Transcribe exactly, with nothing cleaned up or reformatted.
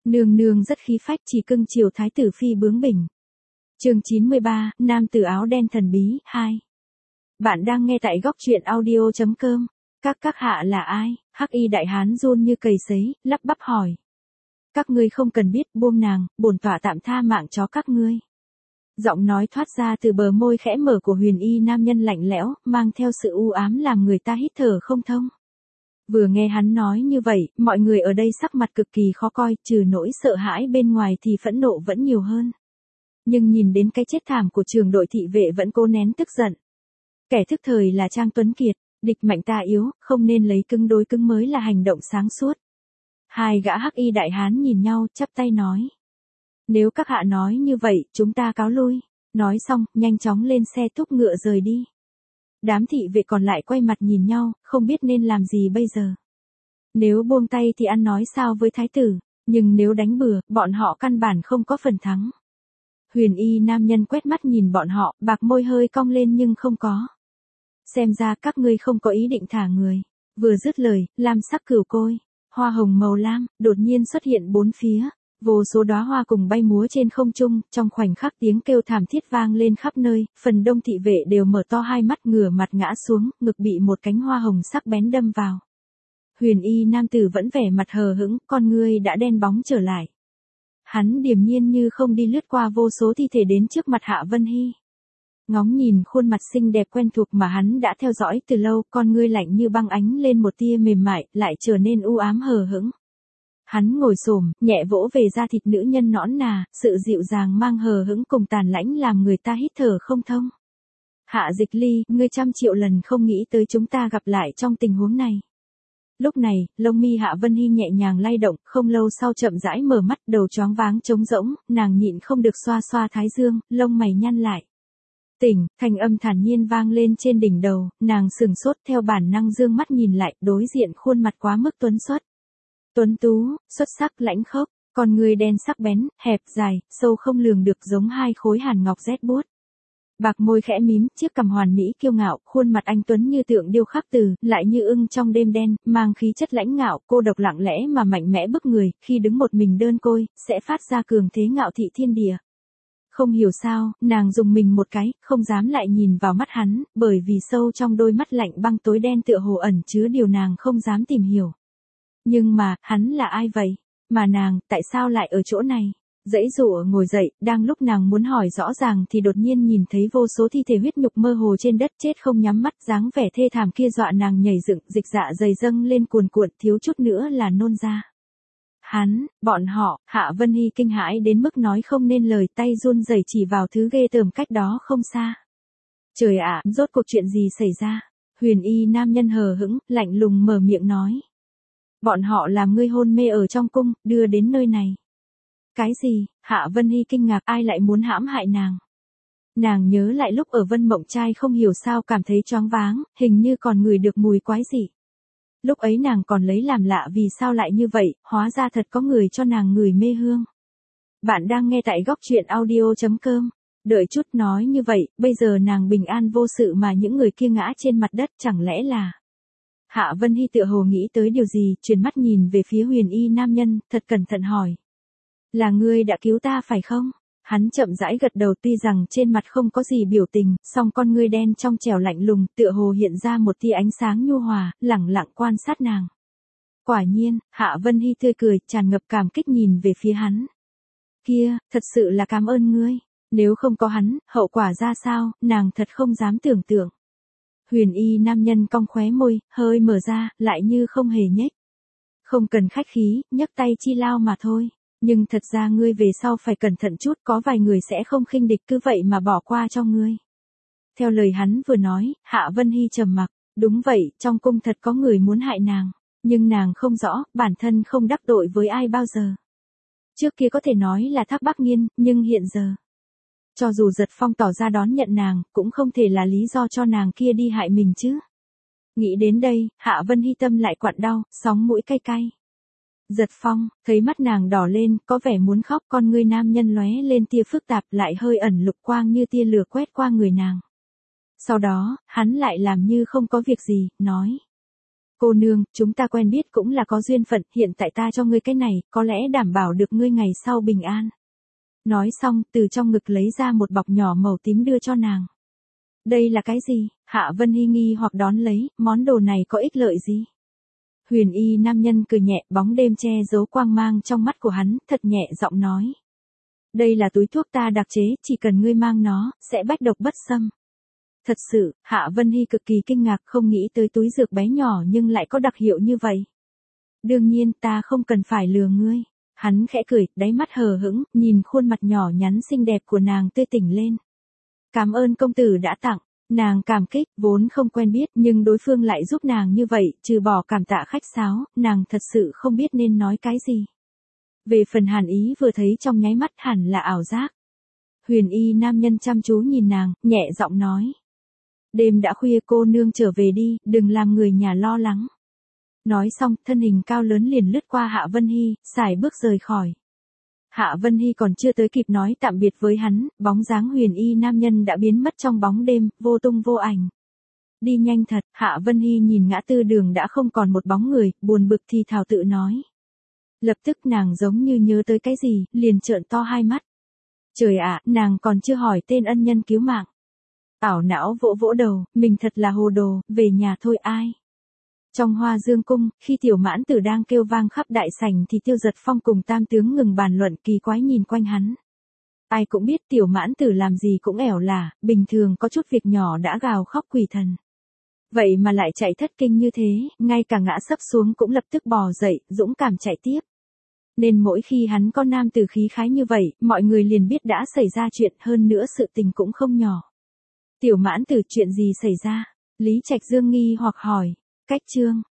Nương nương rất khí phách chỉ cưng chiều thái tử phi bướng bỉnh. Chương chín mươi ba, nam tử áo đen thần bí, hai. Bạn đang nghe tại góc truyện audio chấm com. Các các hạ là ai? Hắc y đại hán run như cầy sấy, lắp bắp hỏi. Các ngươi không cần biết, buông nàng, bổn tọa tạm tha mạng chó các ngươi. Giọng nói thoát ra từ bờ môi khẽ mở của huyền y nam nhân lạnh lẽo, mang theo sự u ám làm người ta hít thở không thông. Vừa nghe hắn nói như vậy, mọi người ở đây sắc mặt cực kỳ khó coi, trừ nỗi sợ hãi bên ngoài thì phẫn nộ vẫn nhiều hơn. Nhưng nhìn đến cái chết thảm của trường đội thị vệ vẫn cố nén tức giận. Kẻ thức thời là Trang Tuấn Kiệt, địch mạnh ta yếu, không nên lấy cứng đối cứng mới là hành động sáng suốt. Hai gã hắc y đại hán nhìn nhau, chắp tay nói. Nếu các hạ nói như vậy, chúng ta cáo lui. Nói xong, nhanh chóng lên xe thúc ngựa rời đi. Đám thị vệ còn lại quay mặt nhìn nhau, không biết nên làm gì bây giờ. Nếu buông tay thì ăn nói sao với thái tử, nhưng nếu đánh bừa, bọn họ căn bản không có phần thắng. Huyền y nam nhân quét mắt nhìn bọn họ, bạc môi hơi cong lên nhưng không có. Xem ra các ngươi không có ý định thả người. Vừa dứt lời, lam sắc cửu côi, hoa hồng màu lam, đột nhiên xuất hiện bốn phía. Vô số đóa hoa cùng bay múa trên không trung, trong khoảnh khắc tiếng kêu thảm thiết vang lên khắp nơi, phần đông thị vệ đều mở to hai mắt ngửa mặt ngã xuống, ngực bị một cánh hoa hồng sắc bén đâm vào. Huyền y nam tử vẫn vẻ mặt hờ hững, con ngươi đã đen bóng trở lại. Hắn điềm nhiên như không đi lướt qua vô số thi thể đến trước mặt Hạ Vân Hy. Ngóng nhìn khuôn mặt xinh đẹp quen thuộc mà hắn đã theo dõi từ lâu, con ngươi lạnh như băng ánh lên một tia mềm mại, lại trở nên u ám hờ hững. Hắn ngồi xổm, nhẹ vỗ về da thịt nữ nhân nõn nà, sự dịu dàng mang hờ hững cùng tàn lãnh làm người ta hít thở không thông. Hạ Dịch Ly, ngươi trăm triệu lần không nghĩ tới chúng ta gặp lại trong tình huống này. Lúc này, lông mi Hạ Vân Hy nhẹ nhàng lay động, không lâu sau chậm rãi mở mắt, đầu choáng váng trống rỗng, nàng nhịn không được xoa xoa thái dương, lông mày nhăn lại. Tỉnh, thanh âm thản nhiên vang lên trên đỉnh đầu, nàng sừng sốt theo bản năng dương mắt nhìn lại, đối diện khuôn mặt quá mức tuấn xuất. Tuấn tú, xuất sắc lãnh khốc, con người đen sắc bén, hẹp dài, sâu không lường được giống hai khối hàn ngọc rét buốt. Bạc môi khẽ mím, chiếc cằm hoàn mỹ kiêu ngạo, khuôn mặt anh tuấn như tượng điêu khắc từ, lại như ưng trong đêm đen, mang khí chất lãnh ngạo, cô độc lặng lẽ mà mạnh mẽ bức người, khi đứng một mình đơn côi, sẽ phát ra cường thế ngạo thị thiên địa. Không hiểu sao, nàng dùng mình một cái, không dám lại nhìn vào mắt hắn, bởi vì sâu trong đôi mắt lạnh băng tối đen tựa hồ ẩn chứa điều nàng không dám tìm hiểu. Nhưng mà, hắn là ai vậy? Mà nàng, tại sao lại ở chỗ này? Dãy dụa ngồi dậy, đang lúc nàng muốn hỏi rõ ràng thì đột nhiên nhìn thấy vô số thi thể huyết nhục mơ hồ trên đất chết không nhắm mắt, dáng vẻ thê thảm kia dọa nàng nhảy dựng, dịch dạ dày dâng lên cuồn cuộn, thiếu chút nữa là nôn ra. Hắn, bọn họ, Hạ Vân Hy kinh hãi đến mức nói không nên lời, tay run rẩy chỉ vào thứ ghê tởm cách đó không xa. Trời ạ, rốt cuộc chuyện gì xảy ra? Huyền y nam nhân hờ hững, lạnh lùng mở miệng nói. Bọn họ làm ngươi hôn mê ở trong cung, đưa đến nơi này. Cái gì? Hạ Vân Hy kinh ngạc, ai lại muốn hãm hại nàng? Nàng nhớ lại lúc ở Vân Mộng Trai không hiểu sao cảm thấy choáng váng, hình như còn ngửi được mùi quái dị. Lúc ấy nàng còn lấy làm lạ vì sao lại như vậy, hóa ra thật có người cho nàng ngửi mê hương. Bạn đang nghe tại góc truyện audio chấm com. Đợi chút nói như vậy, bây giờ nàng bình an vô sự mà những người kia ngã trên mặt đất chẳng lẽ là... Hạ Vân Hy tựa hồ nghĩ tới điều gì, chuyển mắt nhìn về phía huyền y nam nhân, thật cẩn thận hỏi. Là ngươi đã cứu ta phải không? Hắn chậm rãi gật đầu, tuy rằng trên mặt không có gì biểu tình, song con ngươi đen trong trẻo lạnh lùng, tựa hồ hiện ra một tia ánh sáng nhu hòa, lẳng lặng quan sát nàng. Quả nhiên, Hạ Vân Hy tươi cười, tràn ngập cảm kích nhìn về phía hắn. Kia, thật sự là cảm ơn ngươi. Nếu không có hắn, hậu quả ra sao, nàng thật không dám tưởng tượng. Huyền y nam nhân cong khóe môi, hơi mở ra, lại như không hề nhếch. Không cần khách khí, nhấc tay chi lao mà thôi. Nhưng thật ra ngươi về sau phải cẩn thận chút, có vài người sẽ không khinh địch cứ vậy mà bỏ qua cho ngươi. Theo lời hắn vừa nói, Hạ Vân Hy trầm mặc. Đúng vậy, trong cung thật có người muốn hại nàng. Nhưng nàng không rõ, bản thân không đắc tội với ai bao giờ. Trước kia có thể nói là Thác Bác Nghiên, nhưng hiện giờ... Cho dù Giật Phong tỏ ra đón nhận nàng, cũng không thể là lý do cho nàng kia đi hại mình chứ. Nghĩ đến đây, Hạ Vân Hy tâm lại quặn đau, sóng mũi cay cay. Giật Phong, thấy mắt nàng đỏ lên, có vẻ muốn khóc, con ngươi nam nhân lóe lên tia phức tạp, lại hơi ẩn lục quang như tia lửa quét qua người nàng. Sau đó, hắn lại làm như không có việc gì, nói. Cô nương, chúng ta quen biết cũng là có duyên phận, hiện tại ta cho ngươi cái này, có lẽ đảm bảo được ngươi ngày sau bình an. Nói xong, từ trong ngực lấy ra một bọc nhỏ màu tím đưa cho nàng. Đây là cái gì? Hạ Vân Hy nghi hoặc đón lấy, món đồ này có ích lợi gì? Huyền y nam nhân cười nhẹ, bóng đêm che giấu quang mang trong mắt của hắn, thật nhẹ giọng nói. Đây là túi thuốc ta đặc chế, chỉ cần ngươi mang nó, sẽ bách độc bất xâm. Thật sự, Hạ Vân Hy cực kỳ kinh ngạc, không nghĩ tới túi dược bé nhỏ nhưng lại có đặc hiệu như vậy. Đương nhiên ta không cần phải lừa ngươi. Hắn khẽ cười, đáy mắt hờ hững, nhìn khuôn mặt nhỏ nhắn xinh đẹp của nàng tươi tỉnh lên. Cảm ơn công tử đã tặng. Nàng cảm kích, vốn không quen biết, nhưng đối phương lại giúp nàng như vậy, trừ bỏ cảm tạ khách sáo, nàng thật sự không biết nên nói cái gì. Về phần hàn ý vừa thấy trong nháy mắt hẳn là ảo giác. Huyền y nam nhân chăm chú nhìn nàng, nhẹ giọng nói. Đêm đã khuya, cô nương trở về đi, đừng làm người nhà lo lắng. Nói xong, thân hình cao lớn liền lướt qua Hạ Vân Hy, sải bước rời khỏi. Hạ Vân Hy còn chưa tới kịp nói tạm biệt với hắn, bóng dáng huyền y nam nhân đã biến mất trong bóng đêm, vô tung vô ảnh. Đi nhanh thật, Hạ Vân Hy nhìn ngã tư đường đã không còn một bóng người, buồn bực thì thào tự nói. Lập tức nàng giống như nhớ tới cái gì, liền trợn to hai mắt. Trời ạ, nàng còn chưa hỏi tên ân nhân cứu mạng. Ảo não vỗ vỗ đầu, mình thật là hồ đồ, về nhà thôi ai. Trong Hoa Dương cung, khi Tiểu Mãn Tử đang kêu vang khắp đại sảnh thì Tiêu Giật Phong cùng Tam tướng ngừng bàn luận, kỳ quái nhìn quanh hắn. Ai cũng biết Tiểu Mãn Tử làm gì cũng ẻo lả, bình thường có chút việc nhỏ đã gào khóc quỷ thần. Vậy mà lại chạy thất kinh như thế, ngay cả ngã sấp xuống cũng lập tức bò dậy, dũng cảm chạy tiếp. Nên mỗi khi hắn có nam tử khí khái như vậy, mọi người liền biết đã xảy ra chuyện, hơn nữa sự tình cũng không nhỏ. Tiểu Mãn Tử, chuyện gì xảy ra? Lý Trạch Dương nghi hoặc hỏi. Cách chương